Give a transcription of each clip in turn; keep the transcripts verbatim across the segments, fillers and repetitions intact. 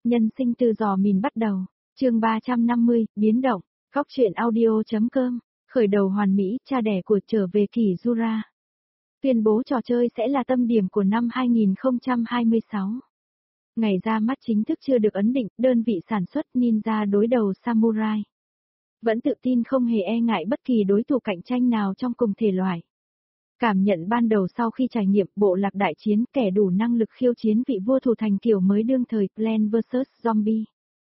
Nhân sinh từ giò mìn bắt đầu. Chương ba trăm năm mươi, biến động. Góc truyện audio.com. Khởi đầu hoàn mỹ, cha đẻ của trở về kỳ Jura. Tuyên bố trò chơi sẽ là tâm điểm của năm hai không hai sáu. Ngày ra mắt chính thức chưa được ấn định, đơn vị sản xuất Ninja đối đầu Samurai. Vẫn tự tin không hề e ngại bất kỳ đối thủ cạnh tranh nào trong cùng thể loại. Cảm nhận ban đầu sau khi trải nghiệm bộ lạc đại chiến, kẻ đủ năng lực khiêu chiến vị vua thủ thành kiểu mới đương thời Plants vs Zombie.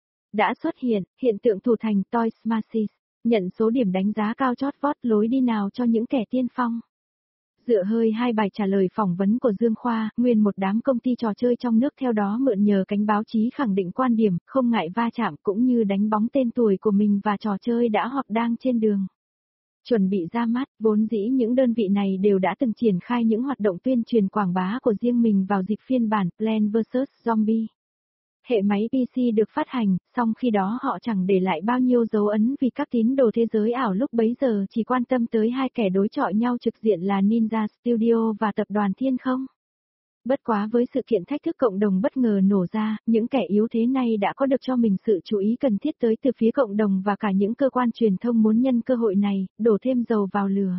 Đã xuất hiện, hiện tượng thủ thành Toy Smashes, nhận số điểm đánh giá cao chót vót lối đi nào cho những kẻ tiên phong. Dựa hơi hai bài trả lời phỏng vấn của Dương Khoa, nguyên một đám công ty trò chơi trong nước theo đó mượn nhờ cánh báo chí khẳng định quan điểm, không ngại va chạm cũng như đánh bóng tên tuổi của mình và trò chơi đã hoặc đang trên đường. Chuẩn bị ra mắt, vốn dĩ những đơn vị này đều đã từng triển khai những hoạt động tuyên truyền quảng bá của riêng mình vào dịp phiên bản Plants vs Zombie. Hệ máy pê xê được phát hành, song khi đó họ chẳng để lại bao nhiêu dấu ấn vì các tín đồ thế giới ảo lúc bấy giờ chỉ quan tâm tới hai kẻ đối chọi nhau trực diện là Ninja Studio và tập đoàn Thiên Không. Bất quá với sự kiện thách thức cộng đồng bất ngờ nổ ra, những kẻ yếu thế này đã có được cho mình sự chú ý cần thiết tới từ phía cộng đồng và cả những cơ quan truyền thông muốn nhân cơ hội này, đổ thêm dầu vào lửa.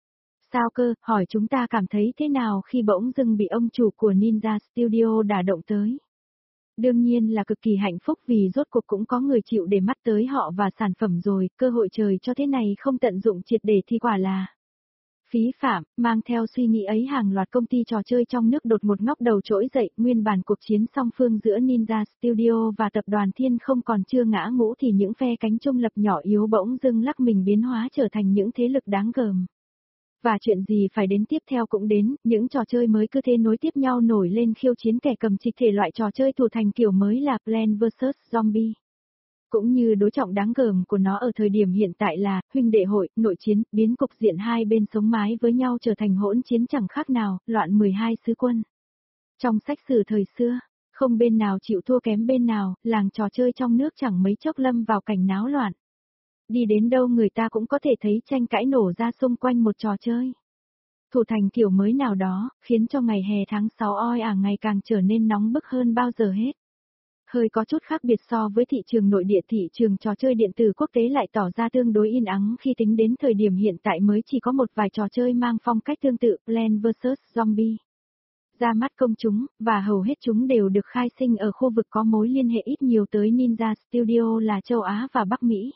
Sao cơ, hỏi chúng ta cảm thấy thế nào khi bỗng dưng bị ông chủ của Ninja Studio đả động tới? Đương nhiên là cực kỳ hạnh phúc vì rốt cuộc cũng có người chịu để mắt tới họ và sản phẩm rồi, cơ hội trời cho thế này không tận dụng triệt để thì quả là phí phạm. Mang theo suy nghĩ ấy, hàng loạt công ty trò chơi trong nước đột một ngóc đầu trỗi dậy, nguyên bản cuộc chiến song phương giữa Ninja Studio và tập đoàn Thiên Không còn chưa ngã ngũ thì những phe cánh trung lập nhỏ yếu bỗng dưng lắc mình biến hóa trở thành những thế lực đáng gờm. Và chuyện gì phải đến tiếp theo cũng đến, những trò chơi mới cứ thế nối tiếp nhau nổi lên khiêu chiến kẻ cầm trịch thể loại trò chơi thủ thành kiểu mới là Plants vs Zombie. Cũng như đối trọng đáng gờm của nó ở thời điểm hiện tại là huynh đệ hội, nội chiến, biến cục diện hai bên sống mái với nhau trở thành hỗn chiến chẳng khác nào, loạn mười hai sứ quân. Trong sách sử thời xưa, không bên nào chịu thua kém bên nào, làng trò chơi trong nước chẳng mấy chốc lâm vào cảnh náo loạn. Đi đến đâu người ta cũng có thể thấy tranh cãi nổ ra xung quanh một trò chơi thủ thành kiểu mới nào đó, khiến cho ngày hè tháng sáu oi ả ngày càng trở nên nóng bức hơn bao giờ hết. Hơi có chút khác biệt so với thị trường nội địa, thị trường trò chơi điện tử quốc tế lại tỏ ra tương đối yên ắng khi tính đến thời điểm hiện tại mới chỉ có một vài trò chơi mang phong cách tương tự Plants vs Zombie ra mắt công chúng, và hầu hết chúng đều được khai sinh ở khu vực có mối liên hệ ít nhiều tới Ninja Studio là châu Á và Bắc Mỹ.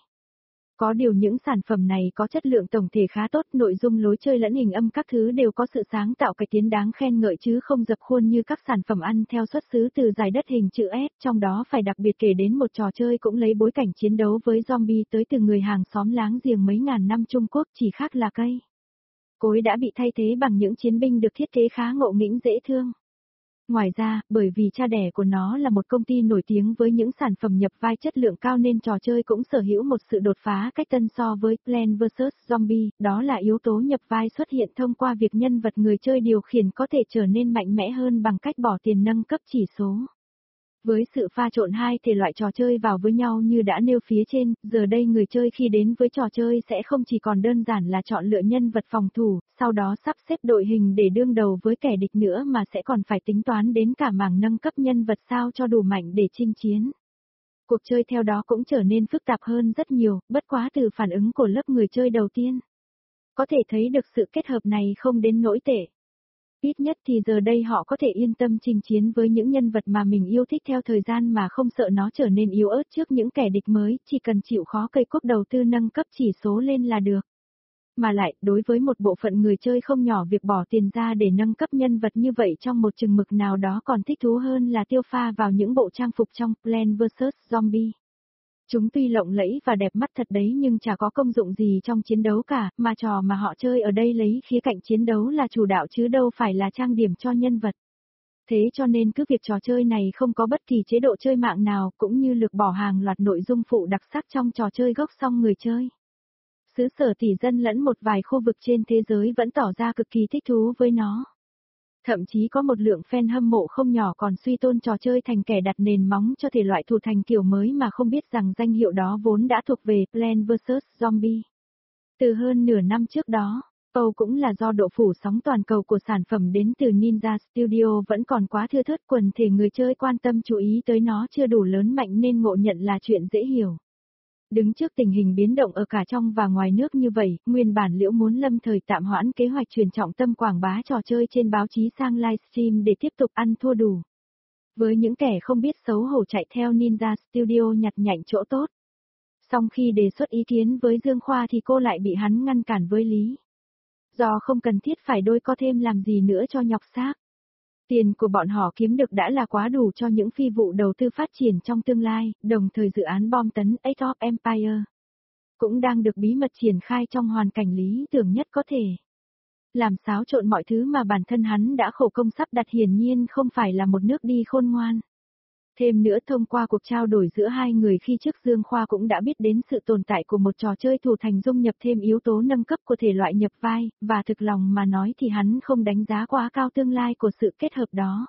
Có điều những sản phẩm này có chất lượng tổng thể khá tốt, nội dung lối chơi lẫn hình âm các thứ đều có sự sáng tạo cải tiến đáng khen ngợi chứ không dập khuôn như các sản phẩm ăn theo xuất xứ từ giải đất hình chữ S, trong đó phải đặc biệt kể đến một trò chơi cũng lấy bối cảnh chiến đấu với zombie tới từ người hàng xóm láng giềng mấy ngàn năm Trung Quốc, chỉ khác là cây cối đã bị thay thế bằng những chiến binh được thiết kế khá ngộ nghĩnh dễ thương. Ngoài ra, bởi vì cha đẻ của nó là một công ty nổi tiếng với những sản phẩm nhập vai chất lượng cao nên trò chơi cũng sở hữu một sự đột phá cách tân so với Plants vs Zombie, đó là yếu tố nhập vai xuất hiện thông qua việc nhân vật người chơi điều khiển có thể trở nên mạnh mẽ hơn bằng cách bỏ tiền nâng cấp chỉ số. Với sự pha trộn hai thể loại trò chơi vào với nhau như đã nêu phía trên, giờ đây người chơi khi đến với trò chơi sẽ không chỉ còn đơn giản là chọn lựa nhân vật phòng thủ, sau đó sắp xếp đội hình để đương đầu với kẻ địch nữa mà sẽ còn phải tính toán đến cả mảng nâng cấp nhân vật sao cho đủ mạnh để chinh chiến. Cuộc chơi theo đó cũng trở nên phức tạp hơn rất nhiều, bất quá từ phản ứng của lớp người chơi đầu tiên. Có thể thấy được sự kết hợp này không đến nỗi tệ. Ít nhất thì giờ đây họ có thể yên tâm chinh chiến với những nhân vật mà mình yêu thích theo thời gian mà không sợ nó trở nên yếu ớt trước những kẻ địch mới, chỉ cần chịu khó cây cuốc đầu tư nâng cấp chỉ số lên là được. Mà lại, đối với một bộ phận người chơi không nhỏ, việc bỏ tiền ra để nâng cấp nhân vật như vậy trong một chừng mực nào đó còn thích thú hơn là tiêu pha vào những bộ trang phục trong Plants vs Zombie. Chúng tuy lộng lẫy và đẹp mắt thật đấy nhưng chả có công dụng gì trong chiến đấu cả, mà trò mà họ chơi ở đây lấy khía cạnh chiến đấu là chủ đạo chứ đâu phải là trang điểm cho nhân vật. Thế cho nên cứ việc trò chơi này không có bất kỳ chế độ chơi mạng nào cũng như lược bỏ hàng loạt nội dung phụ đặc sắc trong trò chơi gốc, song người chơi xứ sở tỷ dân lẫn một vài khu vực trên thế giới vẫn tỏ ra cực kỳ thích thú với nó. Thậm chí có một lượng fan hâm mộ không nhỏ còn suy tôn trò chơi thành kẻ đặt nền móng cho thể loại thủ thành kiểu mới mà không biết rằng danh hiệu đó vốn đã thuộc về Plants vs Zombie từ hơn nửa năm trước đó. Âu cũng là do độ phủ sóng toàn cầu của sản phẩm đến từ Ninja Studio vẫn còn quá thưa thớt, quần thể người chơi quan tâm chú ý tới nó chưa đủ lớn mạnh nên ngộ nhận là chuyện dễ hiểu. Đứng trước tình hình biến động ở cả trong và ngoài nước như vậy, nguyên bản Liễu muốn lâm thời tạm hoãn kế hoạch chuyển trọng tâm quảng bá trò chơi trên báo chí sang livestream để tiếp tục ăn thua đủ. Với những kẻ không biết xấu hổ chạy theo Ninja Studio nhặt nhạnh chỗ tốt. Song khi đề xuất ý kiến với Dương Khoa thì cô lại bị hắn ngăn cản với lý do không cần thiết phải đôi co thêm làm gì nữa cho nhọc xác. Tiền của bọn họ kiếm được đã là quá đủ cho những phi vụ đầu tư phát triển trong tương lai, đồng thời dự án bom tấn Age of Empire cũng đang được bí mật triển khai trong hoàn cảnh lý tưởng nhất có thể. Làm xáo trộn mọi thứ mà bản thân hắn đã khổ công sắp đặt hiển nhiên không phải là một nước đi khôn ngoan. Thêm nữa thông qua cuộc trao đổi giữa hai người khi trước Dương Khoa cũng đã biết đến sự tồn tại của một trò chơi thủ thành dung nhập thêm yếu tố nâng cấp của thể loại nhập vai, và thực lòng mà nói thì hắn không đánh giá quá cao tương lai của sự kết hợp đó.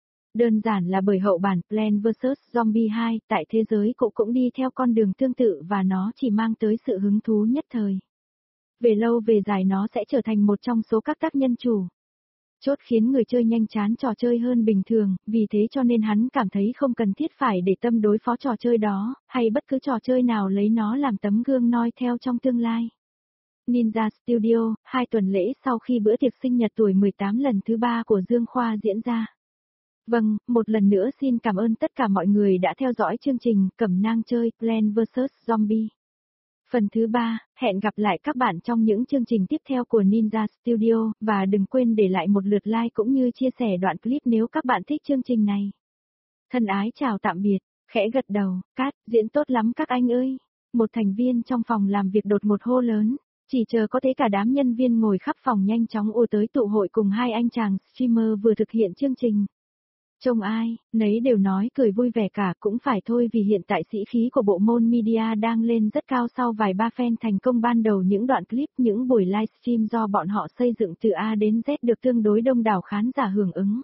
Đơn giản là bởi hậu bản Plants vs Zombies hai tại thế giới cũ cũng đi theo con đường tương tự và nó chỉ mang tới sự hứng thú nhất thời. Về lâu về dài nó sẽ trở thành một trong số các tác nhân chủ chốt khiến người chơi nhanh chán trò chơi hơn bình thường, vì thế cho nên hắn cảm thấy không cần thiết phải để tâm đối phó trò chơi đó, hay bất cứ trò chơi nào lấy nó làm tấm gương noi theo trong tương lai. Ninja Studio, hai tuần lễ sau khi bữa tiệc sinh nhật tuổi mười tám lần thứ ba của Dương Khoa diễn ra. Vâng, một lần nữa xin cảm ơn tất cả mọi người đã theo dõi chương trình Cẩm nang chơi Plants vs Zombies. Phần thứ ba, hẹn gặp lại các bạn trong những chương trình tiếp theo của Ninja Studio, và đừng quên để lại một lượt like cũng như chia sẻ đoạn clip nếu các bạn thích chương trình này. Thân ái chào tạm biệt, khẽ gật đầu, cát, diễn tốt lắm các anh ơi. Một thành viên trong phòng làm việc đột ngột hô lớn, chỉ chờ có thế cả đám nhân viên ngồi khắp phòng nhanh chóng ùa tới tụ hội cùng hai anh chàng streamer vừa thực hiện chương trình. Trông ai, nấy đều nói cười vui vẻ cả, cũng phải thôi vì hiện tại sĩ khí của bộ môn media đang lên rất cao sau vài ba phen thành công ban đầu những đoạn clip, những buổi livestream do bọn họ xây dựng từ A đến Z được tương đối đông đảo khán giả hưởng ứng.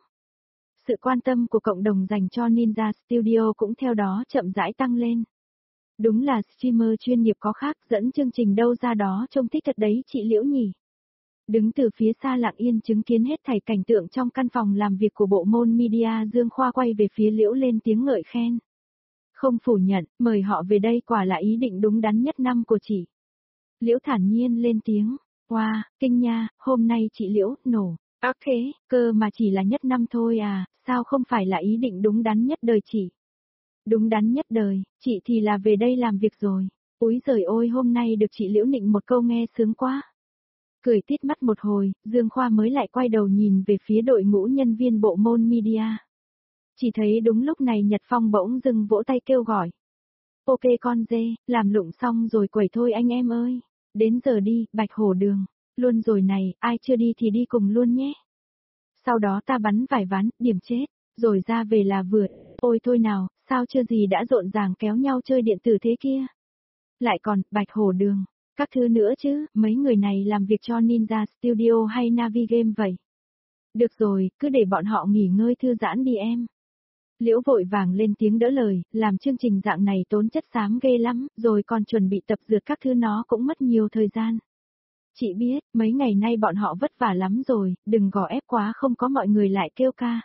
Sự quan tâm của cộng đồng dành cho Ninja Studio cũng theo đó chậm rãi tăng lên. Đúng là streamer chuyên nghiệp có khác, dẫn chương trình đâu ra đó trông thích thật đấy chị Liễu nhỉ. Đứng từ phía xa lặng yên chứng kiến hết thảy cảnh tượng trong căn phòng làm việc của bộ môn media, Dương Khoa quay về phía Liễu lên tiếng ngợi khen. Không phủ nhận, mời họ về đây quả là ý định đúng đắn nhất năm của chị. Liễu thản nhiên lên tiếng, wow, kinh nha, hôm nay chị Liễu, nổ, ác thế, cơ mà chỉ là nhất năm thôi à, sao không phải là ý định đúng đắn nhất đời chị. Đúng đắn nhất đời, chị thì là về đây làm việc rồi. Úi giời ôi, hôm nay được chị Liễu nịnh một câu nghe sướng quá. Cười tít mắt một hồi, Dương Khoa mới lại quay đầu nhìn về phía đội ngũ nhân viên bộ môn media. Chỉ thấy đúng lúc này Nhật Phong bỗng dưng vỗ tay kêu gọi. Ok con dê, làm lụng xong rồi quẩy thôi anh em ơi. Đến giờ đi, Bạch Hổ Đường. Luôn rồi này, ai chưa đi thì đi cùng luôn nhé. Sau đó ta bắn vài ván, điểm chết, rồi ra về là vừa. Ôi thôi nào, sao chưa gì đã rộn ràng kéo nhau chơi điện tử thế kia. Lại còn, Bạch Hổ Đường. Các thứ nữa chứ, mấy người này làm việc cho Ninja Studio hay Navi Game vậy? Được rồi, cứ để bọn họ nghỉ ngơi thư giãn đi em. Liễu vội vàng lên tiếng đỡ lời, làm chương trình dạng này tốn chất xám ghê lắm, rồi còn chuẩn bị tập dượt các thứ nó cũng mất nhiều thời gian. Chị biết, mấy ngày nay bọn họ vất vả lắm rồi, đừng gò ép quá không có mọi người lại kêu ca.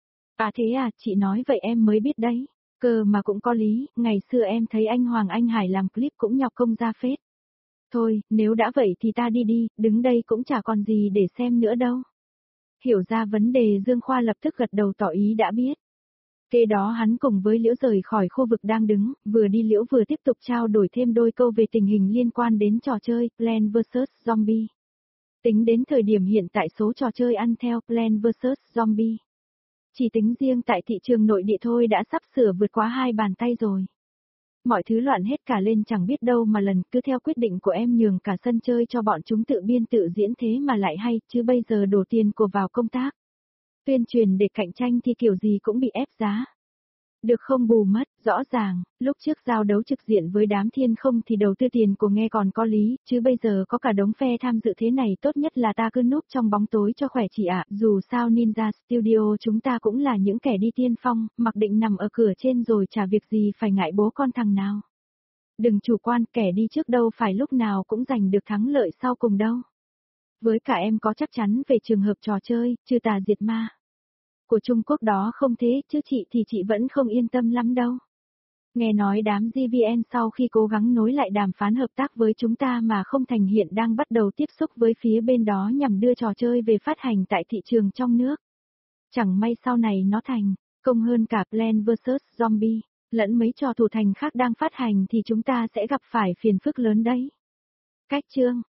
À thế à, chị nói vậy em mới biết đấy. Cơ mà cũng có lý, ngày xưa em thấy anh Hoàng Anh Hải làm clip cũng nhọc công ra phết. Thôi, nếu đã vậy thì ta đi đi, đứng đây cũng chả còn gì để xem nữa đâu. Hiểu ra vấn đề, Dương Khoa lập tức gật đầu tỏ ý đã biết. Kế đó hắn cùng với Liễu rời khỏi khu vực đang đứng, vừa đi Liễu vừa tiếp tục trao đổi thêm đôi câu về tình hình liên quan đến trò chơi Plants vs Zombies. Tính đến thời điểm hiện tại số trò chơi ăn theo Plants vs Zombies, chỉ tính riêng tại thị trường nội địa thôi đã sắp sửa vượt quá hai bàn tay rồi. Mọi thứ loạn hết cả lên chẳng biết đâu mà lần, cứ theo quyết định của em nhường cả sân chơi cho bọn chúng tự biên tự diễn thế mà lại hay, chứ bây giờ đổ tiền của vào công tác. Tuyên truyền để cạnh tranh thì kiểu gì cũng bị ép giá. Được không bù mất, rõ ràng, lúc trước giao đấu trực diện với đám thiên không thì đầu tư tiền của nghe còn có lý, chứ bây giờ có cả đống phe tham dự thế này tốt nhất là ta cứ núp trong bóng tối cho khỏe chị ạ, dù sao Ninja Studio chúng ta cũng là những kẻ đi tiên phong, mặc định nằm ở cửa trên rồi chả việc gì phải ngại bố con thằng nào. Đừng chủ quan, kẻ đi trước đâu phải lúc nào cũng giành được thắng lợi sau cùng đâu. Với cả em có chắc chắn về trường hợp trò chơi, trừ tà diệt ma của Trung Quốc đó không thế, chứ chị thì chị vẫn không yên tâm lắm đâu. Nghe nói đám giê vê en sau khi cố gắng nối lại đàm phán hợp tác với chúng ta mà không thành hiện đang bắt đầu tiếp xúc với phía bên đó nhằm đưa trò chơi về phát hành tại thị trường trong nước. Chẳng may sau này nó thành công hơn cả Plants versus. Zombie, lẫn mấy trò thủ thành khác đang phát hành thì chúng ta sẽ gặp phải phiền phức lớn đấy. Cách chương